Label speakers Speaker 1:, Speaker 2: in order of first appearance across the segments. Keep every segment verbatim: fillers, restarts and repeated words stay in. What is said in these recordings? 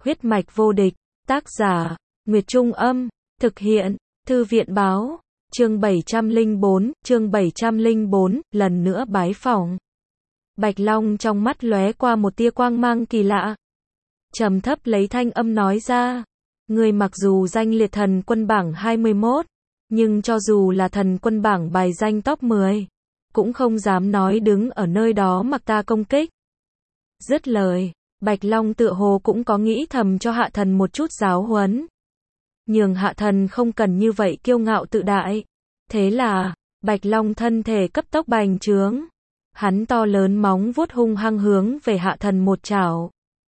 Speaker 1: Huyết mạch vô địch, tác giả, Nguyệt Trung Âm, thực hiện, Thư viện Báo, chương bảy trăm lẻ bốn, chương bảy trăm lẻ bốn, lần nữa bái phỏng. Bạch Long trong mắt lóe qua một tia quang mang kỳ lạ. Trầm thấp lấy thanh âm nói ra, người mặc dù danh liệt thần quân bảng hai mươi mốt, nhưng cho dù là thần quân bảng bài danh top mười, cũng không dám nói đứng ở nơi đó mặc ta công kích. Dứt lời, Bạch Long tựa hồ cũng có nghĩ thầm cho hạ thần một chút giáo huấn. Nhường hạ thần không cần như vậy kiêu ngạo tự đại. Thế là, Bạch Long thân thể cấp tốc bành trướng. Hắn to lớn móng vuốt hung hăng hướng về hạ thần một chảo.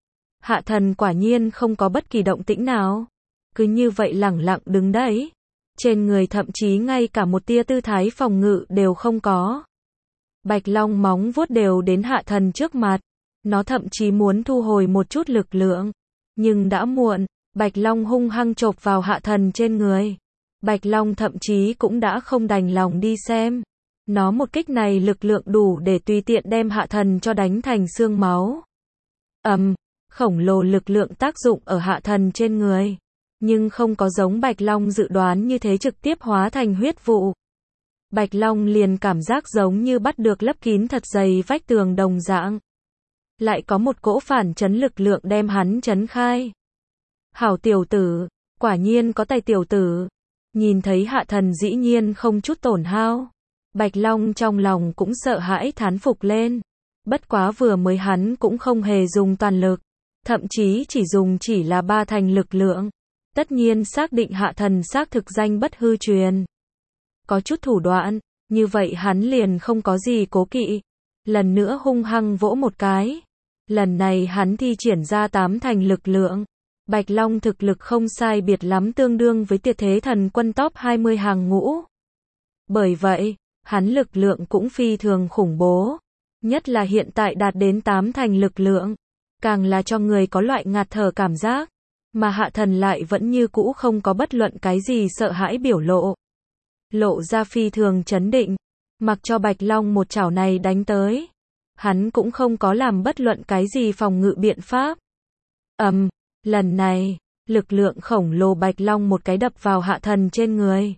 Speaker 1: Hạ thần quả nhiên không có bất kỳ động tĩnh nào. Cứ như vậy lẳng lặng đứng đấy. Trên người thậm chí ngay cả một tia tư thái phòng ngự đều không có. Bạch Long móng vuốt đều đến hạ thần trước mặt. Nó thậm chí muốn thu hồi một chút lực lượng. Nhưng đã muộn, Bạch Long hung hăng chộp vào hạ thần trên người. Bạch Long thậm chí cũng đã không đành lòng đi xem. Nó một kích này lực lượng đủ để tùy tiện đem hạ thần cho đánh thành xương máu. Ầm, um, khổng lồ lực lượng tác dụng ở hạ thần trên người. Nhưng không có giống Bạch Long dự đoán như thế trực tiếp hóa thành huyết vụ. Bạch Long liền cảm giác giống như bắt được lấp kín thật dày vách tường đồng dạng. Lại có một cỗ phản chấn lực lượng đem hắn chấn khai. Hảo tiểu tử, quả nhiên có tài tiểu tử. Nhìn thấy hạ thần dĩ nhiên không chút tổn hao. Bạch Long trong lòng cũng sợ hãi thán phục lên. Bất quá vừa mới hắn cũng không hề dùng toàn lực. Thậm chí chỉ dùng chỉ là ba thành lực lượng. Tất nhiên xác định hạ thần xác thực danh bất hư truyền. Có chút thủ đoạn, như vậy hắn liền không có gì cố kỵ. Lần nữa hung hăng vỗ một cái. Lần này hắn thi triển ra tám thành lực lượng. Bạch Long thực lực không sai biệt lắm tương đương với tuyệt thế thần quân top hai mươi hàng ngũ. Bởi vậy, hắn lực lượng cũng phi thường khủng bố. Nhất là hiện tại đạt đến tám thành lực lượng. Càng là cho người có loại ngạt thở cảm giác. Mà hạ thần lại vẫn như cũ không có bất luận cái gì sợ hãi biểu lộ. Lộ ra phi thường chấn định. Mặc cho Bạch Long một chảo này đánh tới. Hắn cũng không có làm bất luận cái gì phòng ngự biện pháp. Ầm, um, lần này, lực lượng khổng lồ Bạch Long một cái đập vào hạ thần trên người.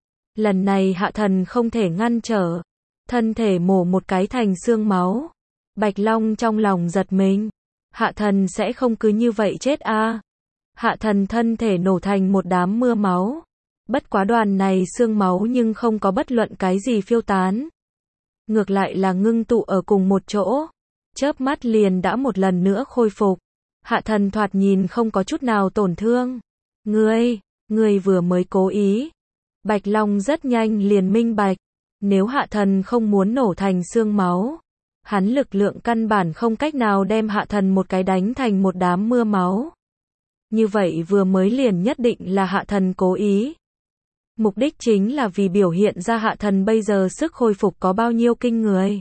Speaker 1: Lần này hạ thần không thể ngăn trở. Thân thể mổ một cái thành xương máu. Bạch Long trong lòng giật mình. Hạ thần sẽ không cứ như vậy chết a. À. Hạ thần thân thể nổ thành một đám mưa máu. Bất quá đoàn này xương máu nhưng không có bất luận cái gì phiêu tán. Ngược lại là ngưng tụ ở cùng một chỗ. Chớp mắt liền đã một lần nữa khôi phục. Hạ thần thoạt nhìn không có chút nào tổn thương. Ngươi, ngươi vừa mới cố ý. Bạch Long rất nhanh liền minh bạch. Nếu hạ thần không muốn nổ thành xương máu. Hắn lực lượng căn bản không cách nào đem hạ thần một cái đánh thành một đám mưa máu. Như vậy vừa mới liền nhất định là hạ thần cố ý. Mục đích chính là vì biểu hiện ra hạ thần bây giờ sức khôi phục có bao nhiêu kinh người.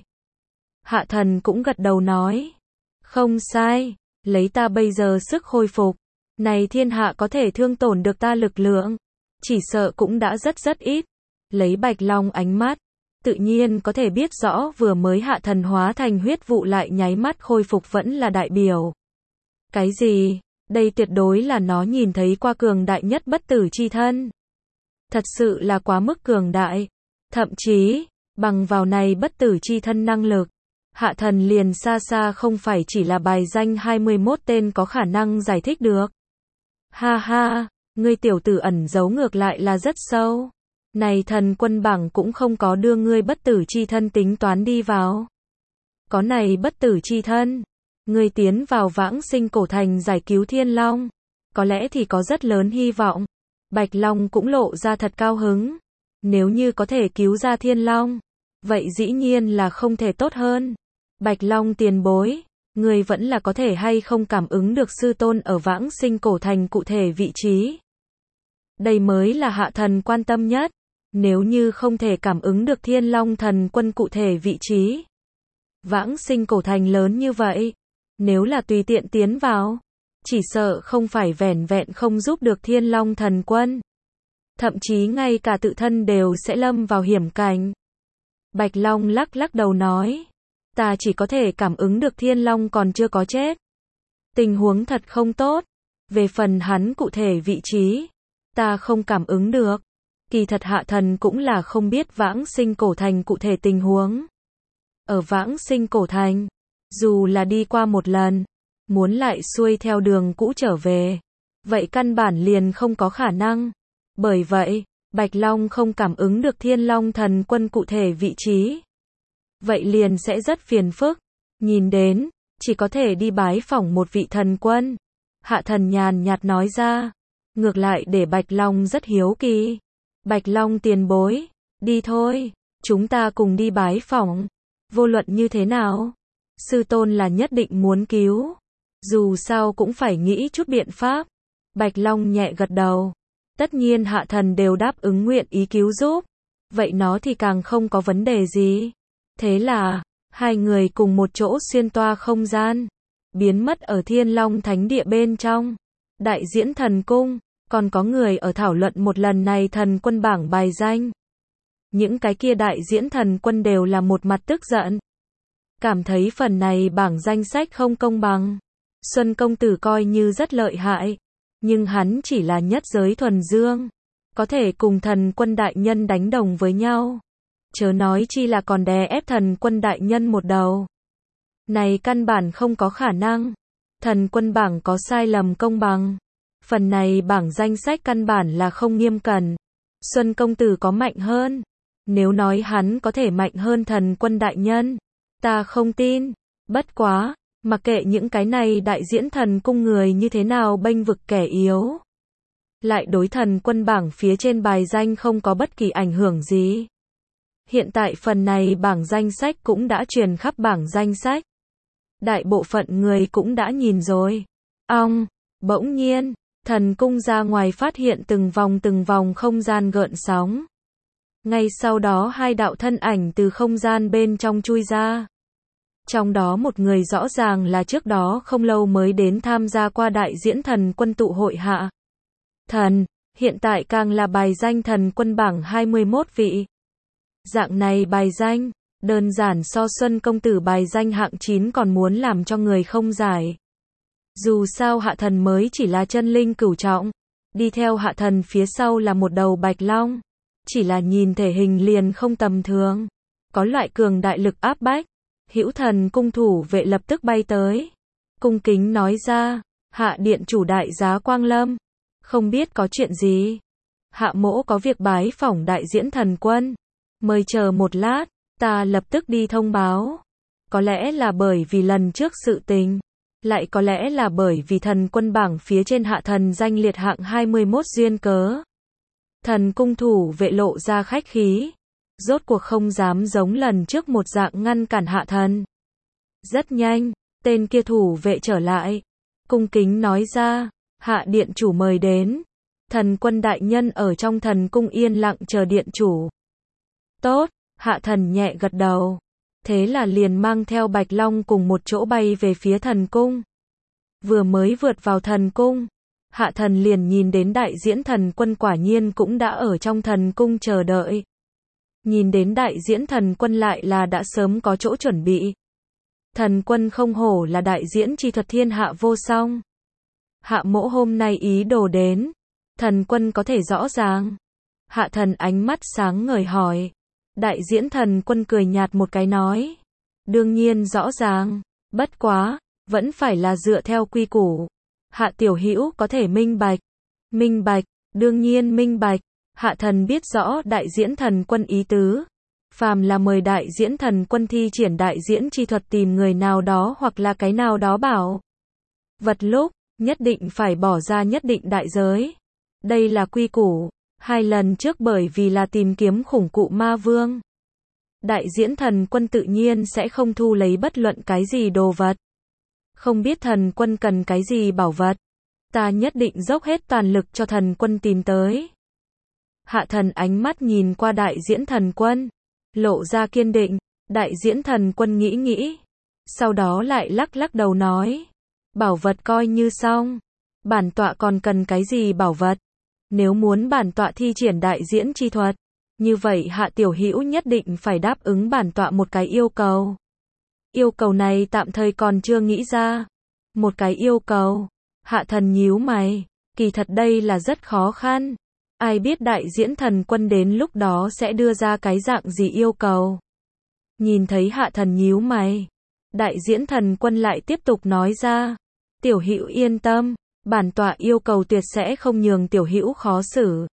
Speaker 1: Hạ thần cũng gật đầu nói. Không sai, lấy ta bây giờ sức khôi phục. Này thiên hạ có thể thương tổn được ta lực lượng. Chỉ sợ cũng đã rất rất ít. Lấy Bạch Long ánh mắt. Tự nhiên có thể biết rõ vừa mới hạ thần hóa thành huyết vụ lại nháy mắt khôi phục vẫn là đại biểu. Cái gì? Đây tuyệt đối là nó nhìn thấy qua cường đại nhất bất tử chi thân. Thật sự là quá mức cường đại. Thậm chí, bằng vào này bất tử chi thân năng lực, hạ thần liền xa xa không phải chỉ là bài danh hai mươi mốt tên có khả năng giải thích được. Ha ha, ngươi tiểu tử ẩn giấu ngược lại là rất sâu. Này thần quân bảng cũng không có đưa ngươi bất tử chi thân tính toán đi vào. Có này bất tử chi thân, ngươi tiến vào vãng sinh cổ thành giải cứu thiên long. Có lẽ thì có rất lớn hy vọng. Bạch Long cũng lộ ra thật cao hứng. Nếu như có thể cứu ra thiên long, vậy dĩ nhiên là không thể tốt hơn. Bạch Long tiền bối, người vẫn là có thể hay không cảm ứng được sư tôn ở vãng sinh cổ thành cụ thể vị trí. Đây mới là hạ thần quan tâm nhất. Nếu như không thể cảm ứng được thiên long thần quân cụ thể vị trí. Vãng sinh cổ thành lớn như vậy. Nếu là tùy tiện tiến vào. Chỉ sợ không phải vẻn vẹn không giúp được thiên long thần quân. Thậm chí ngay cả tự thân đều sẽ lâm vào hiểm cảnh. Bạch Long lắc lắc đầu nói. Ta chỉ có thể cảm ứng được thiên long còn chưa có chết. Tình huống thật không tốt. Về phần hắn cụ thể vị trí, ta không cảm ứng được. Kỳ thật hạ thần cũng là không biết vãng sinh cổ thành cụ thể tình huống. Ở vãng sinh cổ thành, dù là đi qua một lần, muốn lại xuôi theo đường cũ trở về, vậy căn bản liền không có khả năng. Bởi vậy, Bạch Long không cảm ứng được Thiên Long thần quân cụ thể vị trí. Vậy liền sẽ rất phiền phức. Nhìn đến, chỉ có thể đi bái phỏng một vị thần quân. Hạ thần nhàn nhạt nói ra. Ngược lại để Bạch Long rất hiếu kỳ. Bạch Long tiền bối, đi thôi, chúng ta cùng đi bái phỏng. Vô luận như thế nào, sư tôn là nhất định muốn cứu. Dù sao cũng phải nghĩ chút biện pháp. Bạch Long nhẹ gật đầu. Tất nhiên hạ thần đều đáp ứng nguyện ý cứu giúp. Vậy nó thì càng không có vấn đề gì. Thế là, hai người cùng một chỗ xuyên toa không gian. Biến mất ở Thiên Long Thánh Địa bên trong. Đại diễn thần cung, còn có người ở thảo luận một lần này thần quân bảng bài danh. Những cái kia đại diễn thần quân đều là một mặt tức giận. Cảm thấy phần này bảng danh sách không công bằng. Xuân công tử coi như rất lợi hại. Nhưng hắn chỉ là nhất giới thuần dương. Có thể cùng thần quân đại nhân đánh đồng với nhau. Chớ nói chi là còn đè ép thần quân đại nhân một đầu. Này căn bản không có khả năng. Thần quân bảng có sai lầm công bằng. Phần này bảng danh sách căn bản là không nghiêm cẩn. Xuân công tử có mạnh hơn. Nếu nói hắn có thể mạnh hơn thần quân đại nhân, ta không tin. Bất quá, mặc kệ những cái này đại diễn thần cung người như thế nào bênh vực kẻ yếu. Lại đối thần quân bảng phía trên bài danh không có bất kỳ ảnh hưởng gì. Hiện tại phần này bảng danh sách cũng đã truyền khắp bảng danh sách. Đại bộ phận người cũng đã nhìn rồi. Ong, bỗng nhiên, thần cung ra ngoài phát hiện từng vòng từng vòng không gian gợn sóng. Ngay sau đó hai đạo thân ảnh từ không gian bên trong chui ra. Trong đó một người rõ ràng là trước đó không lâu mới đến tham gia qua đại diễn thần quân tụ hội hạ. Thần, hiện tại càng là bài danh thần quân bảng hai mươi mốt vị. Dạng này bài danh, đơn giản so Xuân công tử bài danh hạng chín còn muốn làm cho người không giải. Dù sao hạ thần mới chỉ là chân linh cửu trọng, đi theo hạ thần phía sau là một đầu bạch long. Chỉ là nhìn thể hình liền không tầm thường, có loại cường đại lực áp bách. Hữu thần cung thủ vệ lập tức bay tới, cung kính nói ra, hạ điện chủ đại giá Quang Lâm, không biết có chuyện gì. Hạ mỗ có việc bái phỏng đại diễn thần quân, mời chờ một lát, ta lập tức đi thông báo. Có lẽ là bởi vì lần trước sự tình, lại có lẽ là bởi vì thần quân bảng phía trên hạ thần danh liệt hạng hai mươi mốt duyên cớ. Thần cung thủ vệ lộ ra khách khí, rốt cuộc không dám giống lần trước một dạng ngăn cản hạ thần. Rất nhanh, tên kia thủ vệ trở lại, cung kính nói ra, hạ điện chủ mời đến. Thần quân đại nhân ở trong thần cung yên lặng chờ điện chủ. Tốt, hạ thần nhẹ gật đầu. Thế là liền mang theo Bạch Long cùng một chỗ bay về phía thần cung. Vừa mới vượt vào thần cung, hạ thần liền nhìn đến đại diễn thần quân quả nhiên cũng đã ở trong thần cung chờ đợi. Nhìn đến đại diễn thần quân lại là đã sớm có chỗ chuẩn bị. Thần quân không hổ là đại diễn chi thuật thiên hạ vô song. Hạ mỗ hôm nay ý đồ đến, thần quân có thể rõ ràng. Hạ thần ánh mắt sáng ngời hỏi. Đại diễn thần quân cười nhạt một cái nói. Đương nhiên rõ ràng, bất quá, vẫn phải là dựa theo quy củ. Hạ tiểu hữu có thể minh bạch. Minh bạch, đương nhiên minh bạch. Hạ thần biết rõ đại diễn thần quân ý tứ. Phàm là mời đại diễn thần quân thi triển đại diễn chi thuật tìm người nào đó hoặc là cái nào đó bảo vật lúc, nhất định phải bỏ ra nhất định đại giới. Đây là quy củ. Hai lần trước bởi vì là tìm kiếm khủng cụ ma vương. Đại diễn thần quân tự nhiên sẽ không thu lấy bất luận cái gì đồ vật. Không biết thần quân cần cái gì bảo vật. Ta nhất định dốc hết toàn lực cho thần quân tìm tới. Hạ thần ánh mắt nhìn qua đại diễn thần quân, lộ ra kiên định. Đại diễn thần quân nghĩ nghĩ, sau đó lại lắc lắc đầu nói, bảo vật coi như xong, bản tọa còn cần cái gì bảo vật. Nếu muốn bản tọa thi triển đại diễn chi thuật, như vậy hạ tiểu hữu nhất định phải đáp ứng bản tọa một cái yêu cầu. Yêu cầu này tạm thời còn chưa nghĩ ra. Một cái yêu cầu. Hạ thần nhíu mày, kỳ thật đây là rất khó khăn. Ai biết đại diễn thần quân đến lúc đó sẽ đưa ra cái dạng gì yêu cầu. Nhìn thấy hạ thần nhíu mày, đại diễn thần quân lại tiếp tục nói ra, tiểu hữu yên tâm, bản tọa yêu cầu tuyệt sẽ không nhường tiểu hữu khó xử.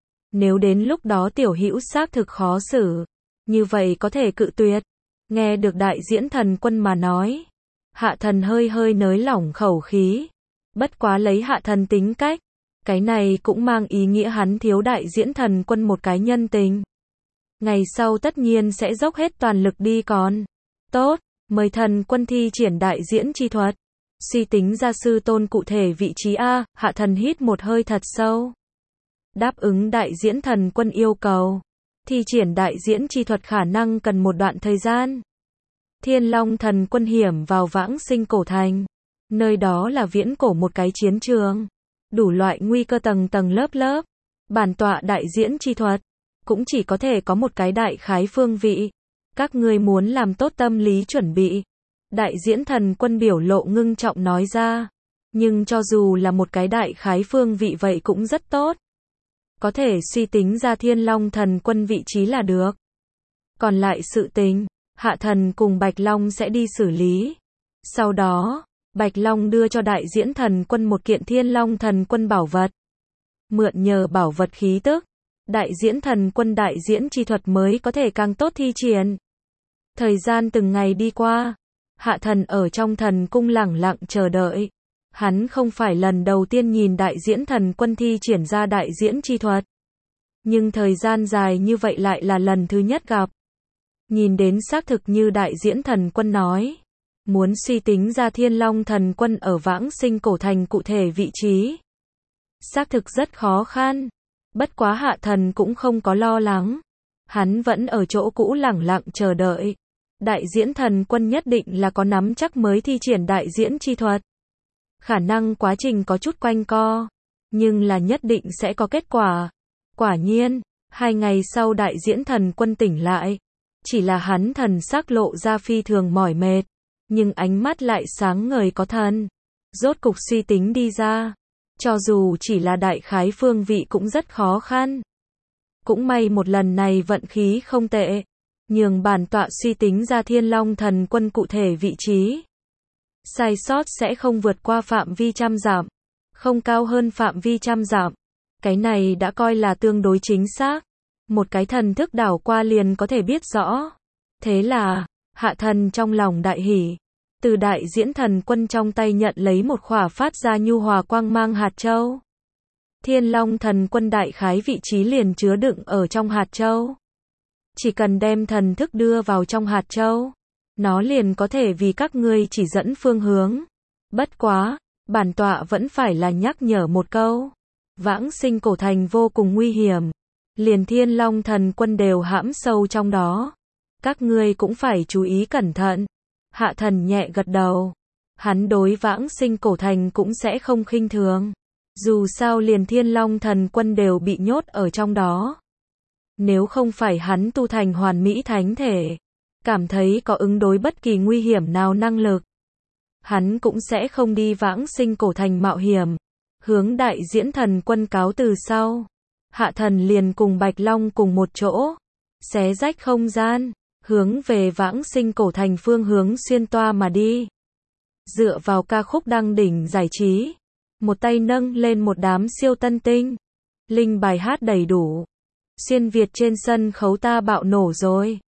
Speaker 1: Nếu đến lúc đó tiểu hữu xác thực khó xử, như vậy có thể cự tuyệt. Nghe được đại diễn thần quân mà nói, hạ thần hơi hơi nới lỏng khẩu khí. Bất quá lấy hạ thần tính cách, cái này cũng mang ý nghĩa hắn thiếu đại diễn thần quân một cái nhân tình. Ngày sau tất nhiên sẽ dốc hết toàn lực đi còn. Tốt, mời thần quân thi triển đại diễn chi thuật. Suy tính ra sư tôn cụ thể vị trí A, hạ thần hít một hơi thật sâu. Đáp ứng đại diễn thần quân yêu cầu. Thi triển đại diễn chi thuật khả năng cần một đoạn thời gian. Thiên Long thần quân hiểm vào vãng sinh cổ thành. Nơi đó là viễn cổ một cái chiến trường. Đủ loại nguy cơ tầng tầng lớp lớp. Bản tọa đại diễn chi thuật. Cũng chỉ có thể có một cái đại khái phương vị. Các ngươi muốn làm tốt tâm lý chuẩn bị. Đại diễn thần quân biểu lộ ngưng trọng nói ra. Nhưng cho dù là một cái đại khái phương vị vậy cũng rất tốt. Có thể suy tính ra Thiên Long thần quân vị trí là được. Còn lại sự tình, hạ thần cùng Bạch Long sẽ đi xử lý. Sau đó, Bạch Long đưa cho đại diễn thần quân một kiện Thiên Long thần quân bảo vật. Mượn nhờ bảo vật khí tức, đại diễn thần quân đại diễn chi thuật mới có thể càng tốt thi triển. Thời gian từng ngày đi qua, hạ thần ở trong thần cung lẳng lặng chờ đợi. Hắn không phải lần đầu tiên nhìn đại diễn thần quân thi triển ra đại diễn chi thuật. Nhưng thời gian dài như vậy lại là lần thứ nhất gặp. Nhìn đến xác thực như đại diễn thần quân nói. Muốn suy tính ra Thiên Long thần quân ở vãng sinh cổ thành cụ thể vị trí. Xác thực rất khó khăn. Bất quá hạ thần cũng không có lo lắng. Hắn vẫn ở chỗ cũ lẳng lặng chờ đợi. Đại diễn thần quân nhất định là có nắm chắc mới thi triển đại diễn chi thuật. Khả năng quá trình có chút quanh co, nhưng là nhất định sẽ có kết quả. Quả nhiên, hai ngày sau đại diễn thần quân tỉnh lại. Chỉ là hắn thần sắc lộ ra phi thường mỏi mệt, nhưng ánh mắt lại sáng ngời có thần. Rốt cục suy tính đi ra, cho dù chỉ là đại khái phương vị cũng rất khó khăn. Cũng may một lần này vận khí không tệ, nhường bản tọa suy tính ra Thiên Long thần quân cụ thể vị trí. Sai sót sẽ không vượt qua phạm vi trăm dặm, không cao hơn phạm vi trăm dặm. Cái này đã coi là tương đối chính xác. Một cái thần thức đảo qua liền có thể biết rõ. Thế là, hạ thần trong lòng đại hỉ. Từ đại diễn thần quân trong tay nhận lấy một khỏa phát ra nhu hòa quang mang hạt châu. Thiên Long thần quân đại khái vị trí liền chứa đựng ở trong hạt châu. Chỉ cần đem thần thức đưa vào trong hạt châu, nó liền có thể vì các ngươi chỉ dẫn phương hướng. Bất quá, bản tọa vẫn phải là nhắc nhở một câu. Vãng sinh cổ thành vô cùng nguy hiểm. Liền Thiên Long thần quân đều hãm sâu trong đó. Các ngươi cũng phải chú ý cẩn thận. Hạ thần nhẹ gật đầu. Hắn đối vãng sinh cổ thành cũng sẽ không khinh thường. Dù sao liền Thiên Long thần quân đều bị nhốt ở trong đó. Nếu không phải hắn tu thành hoàn mỹ thánh thể, cảm thấy có ứng đối bất kỳ nguy hiểm nào năng lực, hắn cũng sẽ không đi vãng sinh cổ thành mạo hiểm. Hướng đại diễn thần quân cáo từ sau, hạ thần liền cùng Bạch Long cùng một chỗ, xé rách không gian, hướng về vãng sinh cổ thành phương hướng xuyên toa mà đi. Dựa vào ca khúc đăng đỉnh giải trí, một tay nâng lên một đám siêu tân tinh, linh bài hát đầy đủ. Xuyên Việt trên sân khấu ta bạo nổ rồi.